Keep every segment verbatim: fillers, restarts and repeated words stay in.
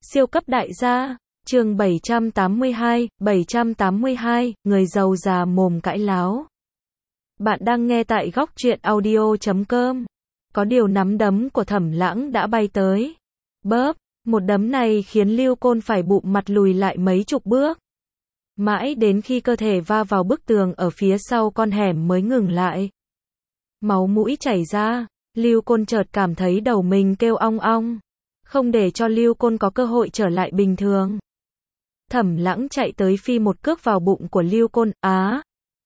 Siêu cấp đại gia, chương bảy trăm tám mươi hai, bảy trăm tám mươi hai, người giàu già mồm cãi láo. Bạn đang nghe tại góc truyện audio chấm com. Có điều nắm đấm của Thẩm Lãng đã bay tới. Bóp, một đấm này khiến Lưu Côn phải bụm mặt lùi lại mấy chục bước. Mãi đến khi cơ thể va vào bức tường ở phía sau con hẻm mới ngừng lại. Máu mũi chảy ra, Lưu Côn chợt cảm thấy đầu mình kêu ong ong. Không để cho Lưu Côn có cơ hội trở lại bình thường. Thẩm Lãng chạy tới phi một cước vào bụng của Lưu Côn, á.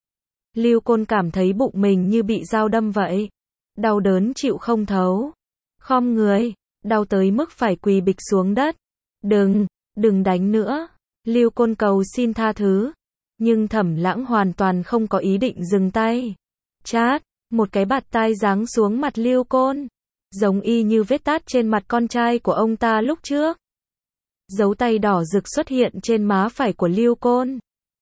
Lưu Côn cảm thấy bụng mình như bị dao đâm vậy. Đau đớn chịu không thấu. Khom người, đau tới mức phải quỳ bịch xuống đất. Đừng, đừng đánh nữa. Lưu Côn cầu xin tha thứ. Nhưng Thẩm Lãng hoàn toàn không có ý định dừng tay. Chát, một cái bạt tai giáng xuống mặt Lưu Côn. Giống y như vết tát trên mặt con trai của ông ta lúc trước. Dấu tay đỏ rực xuất hiện trên má phải của Lưu Côn.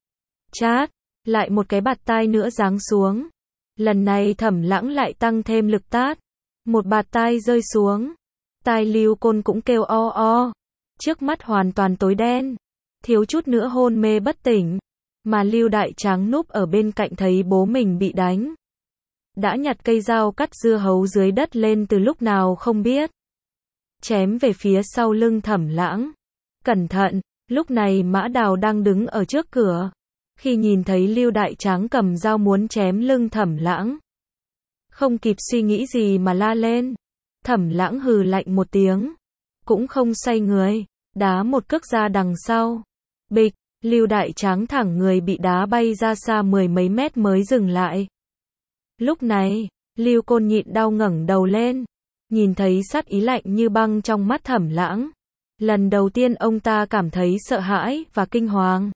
Chát, lại một cái bạt tai nữa giáng xuống. Lần này Thẩm Lãng lại tăng thêm lực tát. Một bạt tai rơi xuống. Tai Lưu Côn cũng kêu o o. Trước mắt hoàn toàn tối đen. Thiếu chút nữa hôn mê bất tỉnh. Mà Lưu Đại Tráng núp ở bên cạnh thấy bố mình bị đánh. Đã nhặt cây dao cắt dưa hấu dưới đất lên từ lúc nào không biết. Chém về phía sau lưng Thẩm Lãng. Cẩn thận, lúc này Mã Đào đang đứng ở trước cửa. Khi nhìn thấy Lưu Đại Tráng cầm dao muốn chém lưng Thẩm Lãng. Không kịp suy nghĩ gì mà la lên. Thẩm Lãng hừ lạnh một tiếng. Cũng không xoay người, đá một cước ra đằng sau. Bịch, Lưu Đại Tráng thẳng người bị đá bay ra xa mười mấy mét mới dừng lại. Lúc này, Lưu Côn nhịn đau ngẩng đầu lên. Nhìn thấy sát ý lạnh như băng trong mắt Thẩm Lãng. Lần đầu tiên ông ta cảm thấy sợ hãi và kinh hoàng.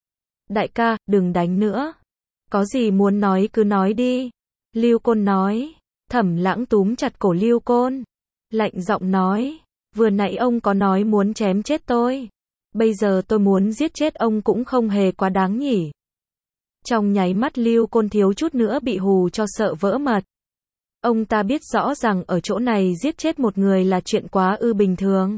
Đại ca, đừng đánh nữa. Có gì muốn nói cứ nói đi. Lưu Côn nói. Thẩm Lãng túm chặt cổ Lưu Côn. Lạnh giọng nói. Vừa nãy ông có nói muốn chém chết tôi. Bây giờ tôi muốn giết chết ông cũng không hề quá đáng nhỉ. Trong nháy mắt Lưu Côn thiếu chút nữa bị hù cho sợ vỡ mật. Ông ta biết rõ rằng ở chỗ này giết chết một người là chuyện quá ư bình thường.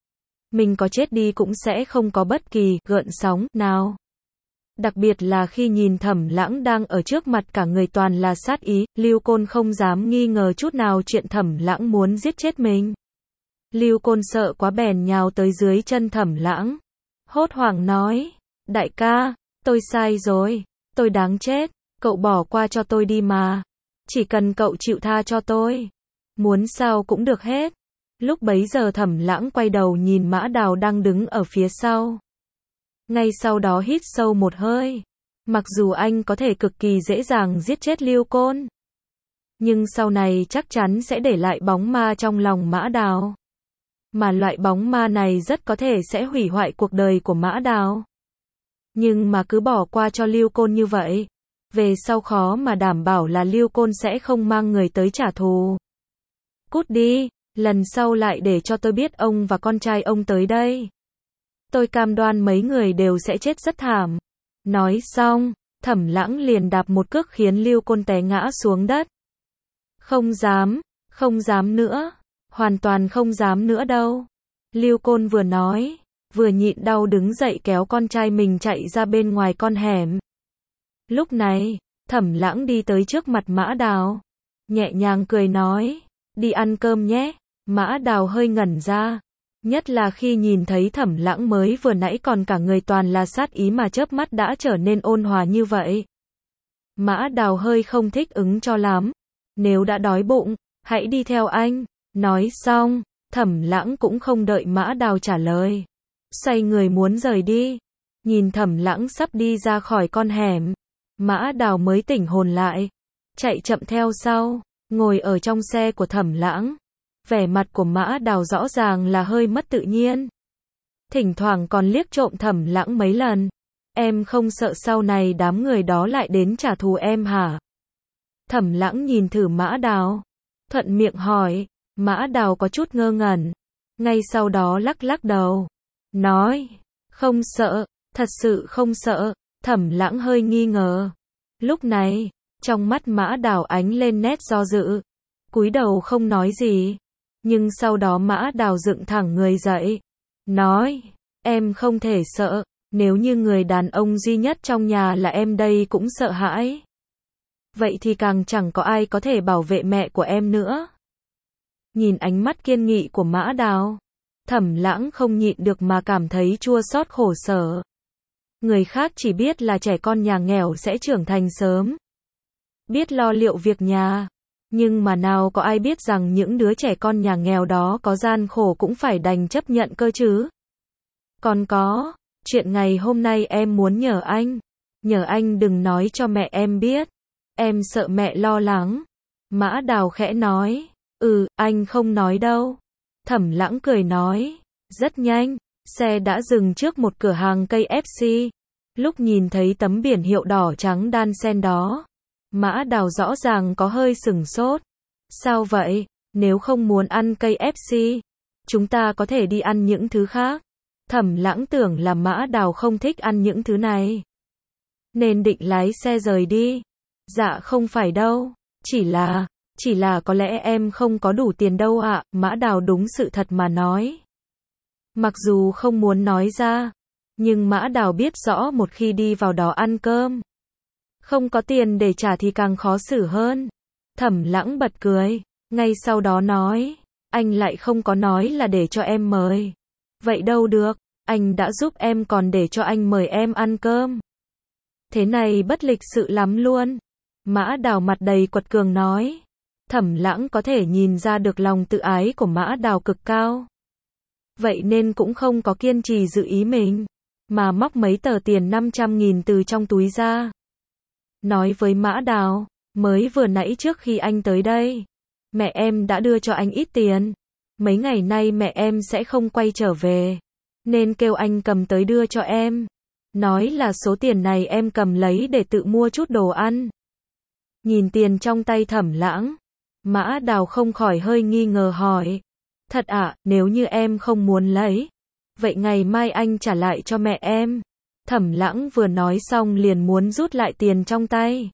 Mình có chết đi cũng sẽ không có bất kỳ gợn sóng nào. Đặc biệt là khi nhìn Thẩm Lãng đang ở trước mặt cả người toàn là sát ý, Lưu Côn không dám nghi ngờ chút nào chuyện Thẩm Lãng muốn giết chết mình. Lưu Côn sợ quá bèn nhào tới dưới chân Thẩm Lãng. Hốt hoảng nói, đại ca, tôi sai rồi, tôi đáng chết, cậu bỏ qua cho tôi đi mà. Chỉ cần cậu chịu tha cho tôi. Muốn sao cũng được hết. Lúc bấy giờ Thẩm Lãng quay đầu nhìn Mã Đào đang đứng ở phía sau. Ngay sau đó hít sâu một hơi. Mặc dù anh có thể cực kỳ dễ dàng giết chết Lưu Côn. Nhưng sau này chắc chắn sẽ để lại bóng ma trong lòng Mã Đào. Mà loại bóng ma này rất có thể sẽ hủy hoại cuộc đời của Mã Đào. Nhưng mà cứ bỏ qua cho Lưu Côn như vậy. Về sau khó mà đảm bảo là Lưu Côn sẽ không mang người tới trả thù. Cút đi, lần sau lại để cho tôi biết ông và con trai ông tới đây. Tôi cam đoan mấy người đều sẽ chết rất thảm. Nói xong, Thẩm Lãng liền đạp một cước khiến Lưu Côn té ngã xuống đất. Không dám, không dám nữa, hoàn toàn không dám nữa đâu. Lưu Côn vừa nói, vừa nhịn đau đứng dậy kéo con trai mình chạy ra bên ngoài con hẻm. Lúc này, Thẩm Lãng đi tới trước mặt Mã Đào. Nhẹ nhàng cười nói, đi ăn cơm nhé. Mã Đào hơi ngẩn ra. Nhất là khi nhìn thấy Thẩm Lãng mới vừa nãy còn cả người toàn là sát ý mà chớp mắt đã trở nên ôn hòa như vậy. Mã Đào hơi không thích ứng cho lắm. Nếu đã đói bụng, hãy đi theo anh. Nói xong, Thẩm Lãng cũng không đợi Mã Đào trả lời. Xoay người muốn rời đi. Nhìn Thẩm Lãng sắp đi ra khỏi con hẻm. Mã Đào mới tỉnh hồn lại. Chạy chậm theo sau. Ngồi ở trong xe của Thẩm Lãng. Vẻ mặt của Mã Đào rõ ràng là hơi mất tự nhiên. Thỉnh thoảng còn liếc trộm Thẩm Lãng mấy lần. Em không sợ sau này đám người đó lại đến trả thù em hả? Thẩm Lãng nhìn thử Mã Đào. Thuận miệng hỏi. Mã Đào có chút ngơ ngẩn. Ngay sau đó lắc lắc đầu. Nói. Không sợ. Thật sự không sợ. Thẩm Lãng hơi nghi ngờ. Lúc này, trong mắt Mã Đào ánh lên nét do dự. Cúi đầu không nói gì. Nhưng sau đó Mã Đào dựng thẳng người dậy. nói, em không thể sợ, nếu như người đàn ông duy nhất trong nhà là em đây cũng sợ hãi. Vậy thì càng chẳng có ai có thể bảo vệ mẹ của em nữa. Nhìn ánh mắt kiên nghị của Mã Đào, Thẩm Lãng không nhịn được mà cảm thấy chua xót khổ sở. Người khác chỉ biết là trẻ con nhà nghèo sẽ trưởng thành sớm, biết lo liệu việc nhà, nhưng mà nào có ai biết rằng những đứa trẻ con nhà nghèo đó có gian khổ cũng phải đành chấp nhận cơ chứ. Còn có, chuyện ngày hôm nay em muốn nhờ anh, nhờ anh đừng nói cho mẹ em biết, em sợ mẹ lo lắng. Mã Đào khẽ nói, ừ, anh không nói đâu. Thẩm Lãng cười nói, rất nhanh, xe đã dừng trước một cửa hàng ca ép xê. Lúc nhìn thấy tấm biển hiệu đỏ trắng đan xen đó, Mã Đào rõ ràng có hơi sửng sốt. Sao vậy? Nếu không muốn ăn ca ép xê, chúng ta có thể đi ăn những thứ khác. Thẩm Lãng tưởng là Mã Đào không thích ăn những thứ này, nên định lái xe rời đi. Dạ không phải đâu, chỉ là, chỉ là có lẽ em không có đủ tiền đâu ạ, Mã Đào đúng sự thật mà nói. Mặc dù không muốn nói ra, nhưng Mã Đào biết rõ một khi đi vào đó ăn cơm, không có tiền để trả thì càng khó xử hơn. Thẩm Lãng bật cười, ngay sau đó nói, anh lại không có nói là để cho em mời. Vậy đâu được, anh đã giúp em còn để cho anh mời em ăn cơm. Thế này bất lịch sự lắm luôn. Mã Đào mặt đầy quật cường nói. Thẩm Lãng có thể nhìn ra được lòng tự ái của Mã Đào cực cao. Vậy nên cũng không có kiên trì giữ ý mình, mà móc mấy tờ tiền năm trăm nghìn từ trong túi ra. Nói với Mã Đào, mới vừa nãy trước khi anh tới đây, mẹ em đã đưa cho anh ít tiền. Mấy ngày nay mẹ em sẽ không quay trở về, nên kêu anh cầm tới đưa cho em. Nói là số tiền này em cầm lấy để tự mua chút đồ ăn. Nhìn tiền trong tay Thẩm Lãng, Mã Đào không khỏi hơi nghi ngờ hỏi. Thật ạ, à, nếu như em không muốn lấy, vậy ngày mai anh trả lại cho mẹ em. Thẩm Lãng vừa nói xong liền muốn rút lại tiền trong tay.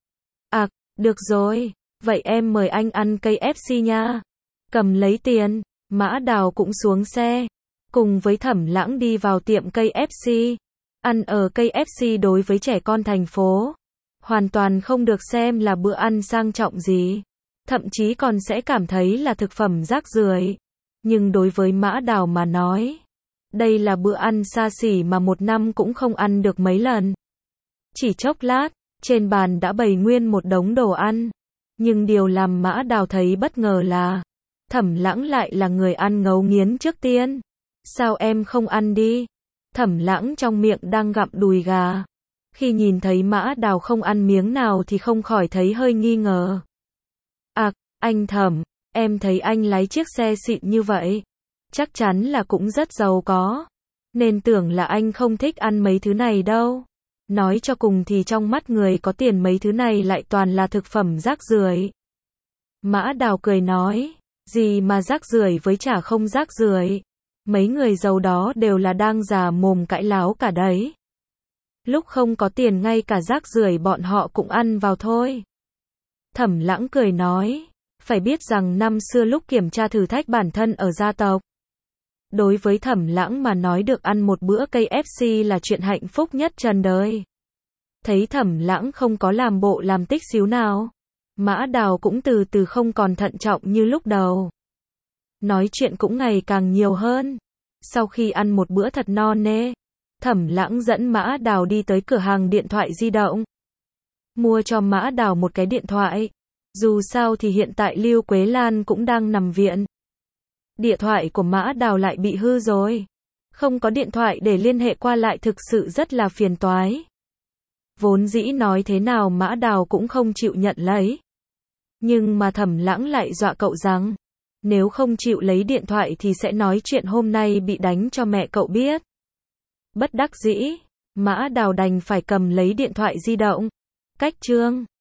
À, được rồi, vậy em mời anh ăn ca ép xê nha. Cầm lấy tiền, Mã Đào cũng xuống xe, cùng với Thẩm Lãng đi vào tiệm ca ép xê. Ăn ở ca ép xê đối với trẻ con thành phố, hoàn toàn không được xem là bữa ăn sang trọng gì, thậm chí còn sẽ cảm thấy là thực phẩm rác rưởi. Nhưng đối với Mã Đào mà nói, đây là bữa ăn xa xỉ mà một năm cũng không ăn được mấy lần. Chỉ chốc lát, trên bàn đã bày nguyên một đống đồ ăn. Nhưng điều làm Mã Đào thấy bất ngờ là, Thẩm Lãng lại là người ăn ngấu nghiến trước tiên. Sao em không ăn đi? Thẩm Lãng trong miệng đang gặm đùi gà. Khi nhìn thấy Mã Đào không ăn miếng nào thì không khỏi thấy hơi nghi ngờ. À, anh Thẩm, em thấy anh lái chiếc xe xịn như vậy, chắc chắn là cũng rất giàu có, nên tưởng là anh không thích ăn mấy thứ này đâu. Nói cho cùng thì trong mắt người có tiền mấy thứ này lại toàn là thực phẩm rác rưởi. Mã Đào cười nói, gì mà rác rưởi với chả không rác rưởi. Mấy người giàu đó đều là đang già mồm cãi láo cả đấy. Lúc không có tiền ngay cả rác rưởi bọn họ cũng ăn vào thôi. Thẩm Lãng cười nói, phải biết rằng năm xưa lúc kiểm tra thử thách bản thân ở gia tộc, đối với Thẩm Lãng mà nói được ăn một bữa ca ép xê là chuyện hạnh phúc nhất trần đời. Thấy Thẩm Lãng không có làm bộ làm tích xíu nào, Mã Đào cũng từ từ không còn thận trọng như lúc đầu. Nói chuyện cũng ngày càng nhiều hơn. Sau khi ăn một bữa thật no nê, Thẩm Lãng dẫn Mã Đào đi tới cửa hàng điện thoại di động. Mua cho Mã Đào một cái điện thoại. Dù sao thì hiện tại Lưu Quế Lan cũng đang nằm viện. Điện thoại của Mã Đào lại bị hư rồi. Không có điện thoại để liên hệ qua lại thực sự rất là phiền toái. Vốn dĩ nói thế nào Mã Đào cũng không chịu nhận lấy. Nhưng mà Thẩm Lãng lại dọa cậu rằng, nếu không chịu lấy điện thoại thì sẽ nói chuyện hôm nay bị đánh cho mẹ cậu biết. Bất đắc dĩ, Mã Đào đành phải cầm lấy điện thoại di động. Cách chương